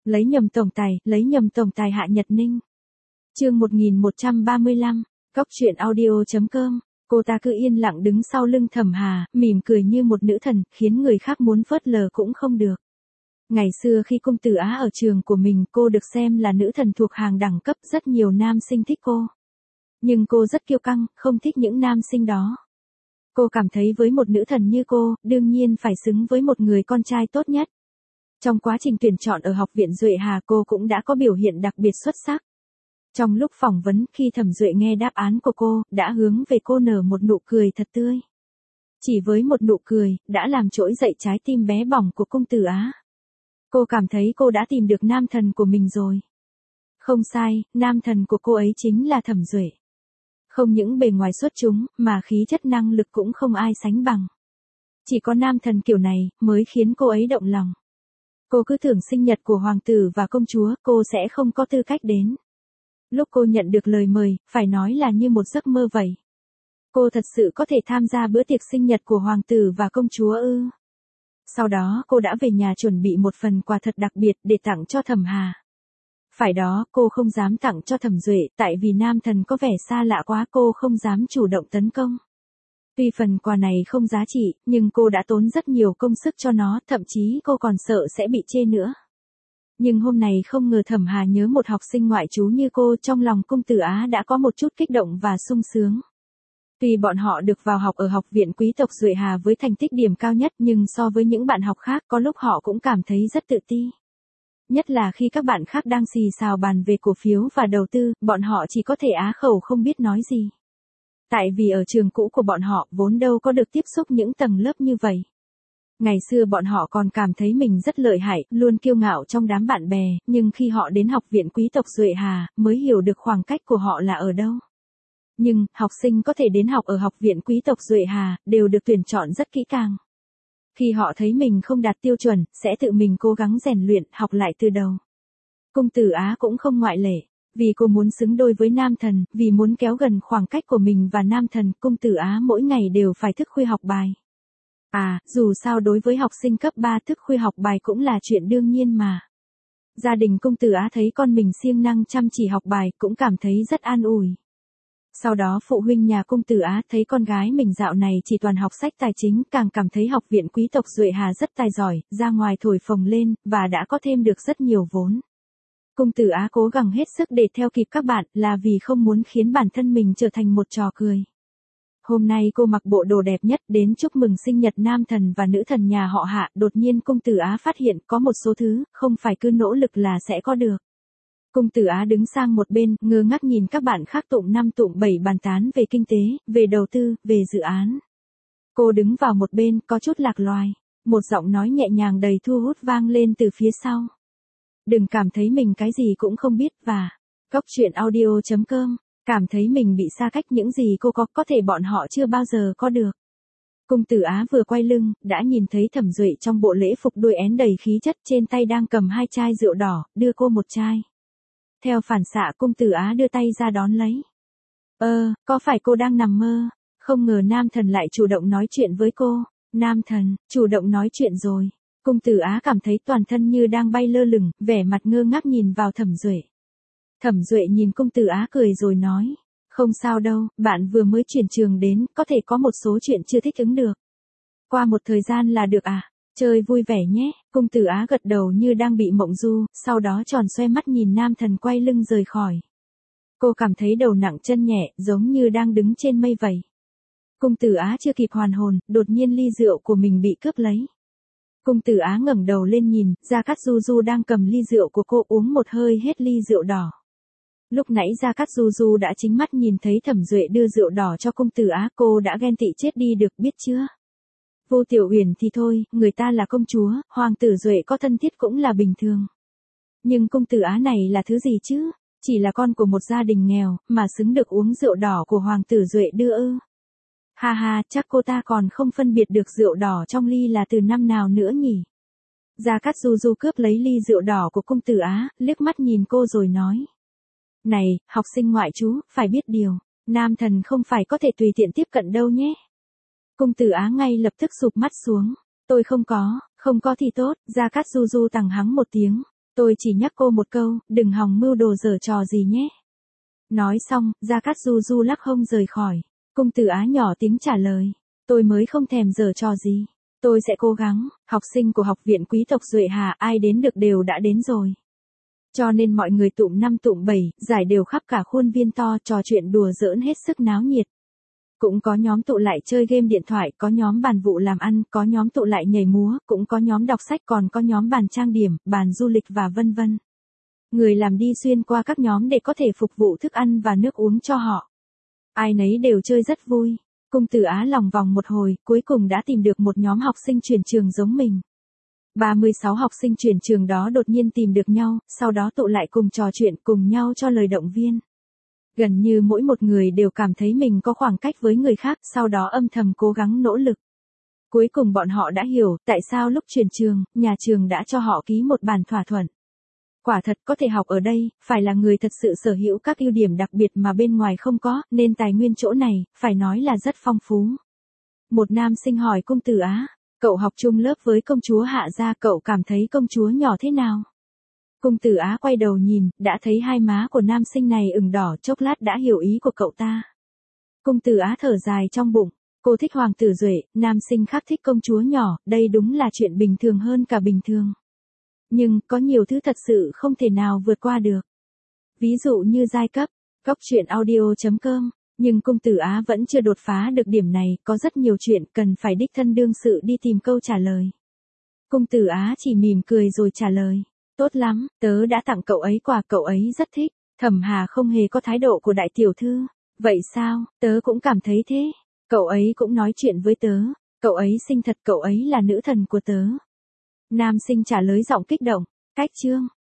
lấy nhầm tổng tài Hạ Nhật Ninh. Chương 1135, Cóc truyện audio.com. Cô ta cứ yên lặng đứng sau lưng Thẩm Hà, mỉm cười như một nữ thần, khiến người khác muốn phớt lờ cũng không được. Ngày xưa khi Cung Tử Á ở trường của mình, cô được xem là nữ thần thuộc hàng đẳng cấp, rất nhiều nam sinh thích cô. Nhưng cô rất kiêu căng, không thích những nam sinh đó. Cô cảm thấy với một nữ thần như cô, đương nhiên phải xứng với một người con trai tốt nhất. Trong quá trình tuyển chọn ở học viện Duệ Hà, cô cũng đã có biểu hiện đặc biệt xuất sắc. Trong lúc phỏng vấn, khi Thẩm Duệ nghe đáp án của cô, đã hướng về cô nở một nụ cười thật tươi. Chỉ với một nụ cười, đã làm trỗi dậy trái tim bé bỏng của Cung Tử Á. Cô cảm thấy cô đã tìm được nam thần của mình rồi. Không sai, nam thần của cô ấy chính là Thẩm Duệ. Không những bề ngoài xuất chúng, mà khí chất năng lực cũng không ai sánh bằng. Chỉ có nam thần kiểu này, mới khiến cô ấy động lòng. Cô cứ tưởng sinh nhật của hoàng tử và công chúa, cô sẽ không có tư cách đến. Lúc cô nhận được lời mời, phải nói là như một giấc mơ vậy. Cô thật sự có thể tham gia bữa tiệc sinh nhật của hoàng tử và công chúa ư? Sau đó cô đã về nhà chuẩn bị một phần quà thật đặc biệt để tặng cho Thẩm Hà. Phải đó, cô không dám tặng cho Thẩm Duệ, tại vì nam thần có vẻ xa lạ quá, cô không dám chủ động tấn công. Tuy phần quà này không giá trị, nhưng cô đã tốn rất nhiều công sức cho nó, thậm chí cô còn sợ sẽ bị chê nữa. Nhưng hôm nay không ngờ Thẩm Hà nhớ một học sinh ngoại trú như cô, trong lòng Cung Tử Á đã có một chút kích động và sung sướng. Tuy bọn họ được vào học ở học viện quý tộc Duệ Hà với thành tích điểm cao nhất, nhưng so với những bạn học khác, có lúc họ cũng cảm thấy rất tự ti. Nhất là khi các bạn khác đang xì xào bàn về cổ phiếu và đầu tư, bọn họ chỉ có thể á khẩu không biết nói gì. Tại vì ở trường cũ của bọn họ, vốn đâu có được tiếp xúc những tầng lớp như vậy. Ngày xưa bọn họ còn cảm thấy mình rất lợi hại, luôn kiêu ngạo trong đám bạn bè, nhưng khi họ đến học viện quý tộc Duệ Hà, mới hiểu được khoảng cách của họ là ở đâu. Nhưng, học sinh có thể đến học ở học viện quý tộc Duệ Hà, đều được tuyển chọn rất kỹ càng. Khi họ thấy mình không đạt tiêu chuẩn, sẽ tự mình cố gắng rèn luyện, học lại từ đầu. Cung Tử Á cũng không ngoại lệ. Vì cô muốn xứng đôi với nam thần, vì muốn kéo gần khoảng cách của mình và nam thần, Cung Tử Á mỗi ngày đều phải thức khuya học bài. Dù sao đối với học sinh cấp 3 thức khuya học bài cũng là chuyện đương nhiên mà. Gia đình Cung Tử Á thấy con mình siêng năng chăm chỉ học bài, cũng cảm thấy rất an ủi. Sau đó phụ huynh nhà Cung Tử Á thấy con gái mình dạo này chỉ toàn học sách tài chính, càng cảm thấy học viện quý tộc Duệ Hà rất tài giỏi, ra ngoài thổi phồng lên, và đã có thêm được rất nhiều vốn. Cung Tử Á cố gắng hết sức để theo kịp các bạn, là vì không muốn khiến bản thân mình trở thành một trò cười. Hôm nay cô mặc bộ đồ đẹp nhất đến chúc mừng sinh nhật nam thần và nữ thần nhà họ Hạ, đột nhiên Cung Tử Á phát hiện có một số thứ, không phải cứ nỗ lực là sẽ có được. Cung Tử Á đứng sang một bên, ngơ ngác nhìn các bạn khác tụng 5 tụng 7 bàn tán về kinh tế, về đầu tư, về dự án. Cô đứng vào một bên, có chút lạc loài. Một giọng nói nhẹ nhàng đầy thu hút vang lên từ phía sau. Đừng cảm thấy mình cái gì cũng không biết và Cóc truyện audio.com, cảm thấy mình bị xa cách những gì cô có thể bọn họ chưa bao giờ có được. Cung Tử Á vừa quay lưng, đã nhìn thấy Thẩm Duệ trong bộ lễ phục đuôi én đầy khí chất, trên tay đang cầm 2 chai rượu đỏ, đưa cô một chai. Theo phản xạ Cung Tử Á đưa tay ra đón lấy. Có phải cô đang nằm mơ? Không ngờ nam thần lại chủ động nói chuyện với cô. Nam thần, chủ động nói chuyện rồi. Cung Tử Á cảm thấy toàn thân như đang bay lơ lửng, vẻ mặt ngơ ngác nhìn vào Thẩm Duệ. Thẩm Duệ nhìn Cung Tử Á cười rồi nói. Không sao đâu, bạn vừa mới chuyển trường đến, có thể có một số chuyện chưa thích ứng được. Qua một thời gian là được chơi vui vẻ nhé. Cung Tử Á gật đầu như đang bị mộng du, sau đó tròn xoe mắt nhìn nam thần quay lưng rời khỏi. Cô cảm thấy đầu nặng chân nhẹ, giống như đang đứng trên mây vậy. Cung Tử Á chưa kịp hoàn hồn, đột nhiên ly rượu của mình bị cướp lấy. Cung Tử Á ngẩng đầu lên nhìn, Gia Cát Du Du đang cầm ly rượu của cô uống một hơi hết ly rượu đỏ. Lúc nãy Gia Cát Du Du đã chính mắt nhìn thấy Thẩm Duệ đưa rượu đỏ cho Cung Tử Á, cô đã ghen tị chết đi được, biết chưa? Vô Tiểu Uyển thì thôi, người ta là công chúa, hoàng tử Duệ có thân thiết cũng là bình thường. Nhưng Cung Tử Á này là thứ gì chứ? Chỉ là con của một gia đình nghèo, mà xứng được uống rượu đỏ của hoàng tử Duệ đưa ư? Ha ha, chắc cô ta còn không phân biệt được rượu đỏ trong ly là từ năm nào nữa nhỉ? Gia Cát Du Du cướp lấy ly rượu đỏ của Cung Tử Á, liếc mắt nhìn cô rồi nói. Này, học sinh ngoại trú, phải biết điều, nam thần không phải có thể tùy tiện tiếp cận đâu nhé. Cung Tử Á ngay lập tức sụp mắt xuống. Tôi không có thì tốt. Gia Cát Du Du tằng hắng một tiếng. Tôi chỉ nhắc cô một câu, đừng hòng mưu đồ giở trò gì nhé. Nói xong, Gia Cát Du Du lắc hông rời khỏi. Cung Tử Á nhỏ tiếng trả lời. Tôi mới không thèm giở trò gì. Tôi sẽ cố gắng, học sinh của học viện quý tộc Duệ Hà ai đến được đều đã đến rồi. Cho nên mọi người tụm 5 tụm 7, giải đều khắp cả khuôn viên to trò chuyện đùa giỡn hết sức náo nhiệt. Cũng có nhóm tụ lại chơi game điện thoại, có nhóm bàn vụ làm ăn, có nhóm tụ lại nhảy múa, cũng có nhóm đọc sách, còn có nhóm bàn trang điểm, bàn du lịch và vân vân. Người làm đi xuyên qua các nhóm để có thể phục vụ thức ăn và nước uống cho họ. Ai nấy đều chơi rất vui. Cung Tử Á lòng vòng một hồi, cuối cùng đã tìm được một nhóm học sinh chuyển trường giống mình. 36 học sinh chuyển trường đó đột nhiên tìm được nhau, sau đó tụ lại cùng trò chuyện cùng nhau cho lời động viên. Gần như mỗi một người đều cảm thấy mình có khoảng cách với người khác, sau đó âm thầm cố gắng nỗ lực. Cuối cùng bọn họ đã hiểu tại sao lúc chuyển trường, nhà trường đã cho họ ký một bản thỏa thuận. Quả thật có thể học ở đây, phải là người thật sự sở hữu các ưu điểm đặc biệt mà bên ngoài không có, nên tài nguyên chỗ này, phải nói là rất phong phú. Một nam sinh hỏi Cung Tử Á, cậu học chung lớp với công chúa Hạ gia, cậu cảm thấy công chúa nhỏ thế nào? Cung Tử Á quay đầu nhìn, đã thấy hai má của nam sinh này ửng đỏ, chốc lát đã hiểu ý của cậu ta. Cung Tử Á thở dài trong bụng, cô thích hoàng tử Duệ, nam sinh khác thích công chúa nhỏ, đây đúng là chuyện bình thường hơn cả bình thường. Nhưng, có nhiều thứ thật sự không thể nào vượt qua được. Ví dụ như giai cấp, Cóc Truyện Audio.com, nhưng Cung Tử Á vẫn chưa đột phá được điểm này, có rất nhiều chuyện cần phải đích thân đương sự đi tìm câu trả lời. Cung Tử Á chỉ mỉm cười rồi trả lời, tốt lắm, tớ đã tặng cậu ấy quà, cậu ấy rất thích. Thẩm Hà không hề có thái độ của đại tiểu thư. Vậy sao, tớ cũng cảm thấy thế. Cậu ấy cũng nói chuyện với tớ, cậu ấy xinh thật, cậu ấy là nữ thần của tớ. Nam sinh trả lời giọng kích động, cách chương.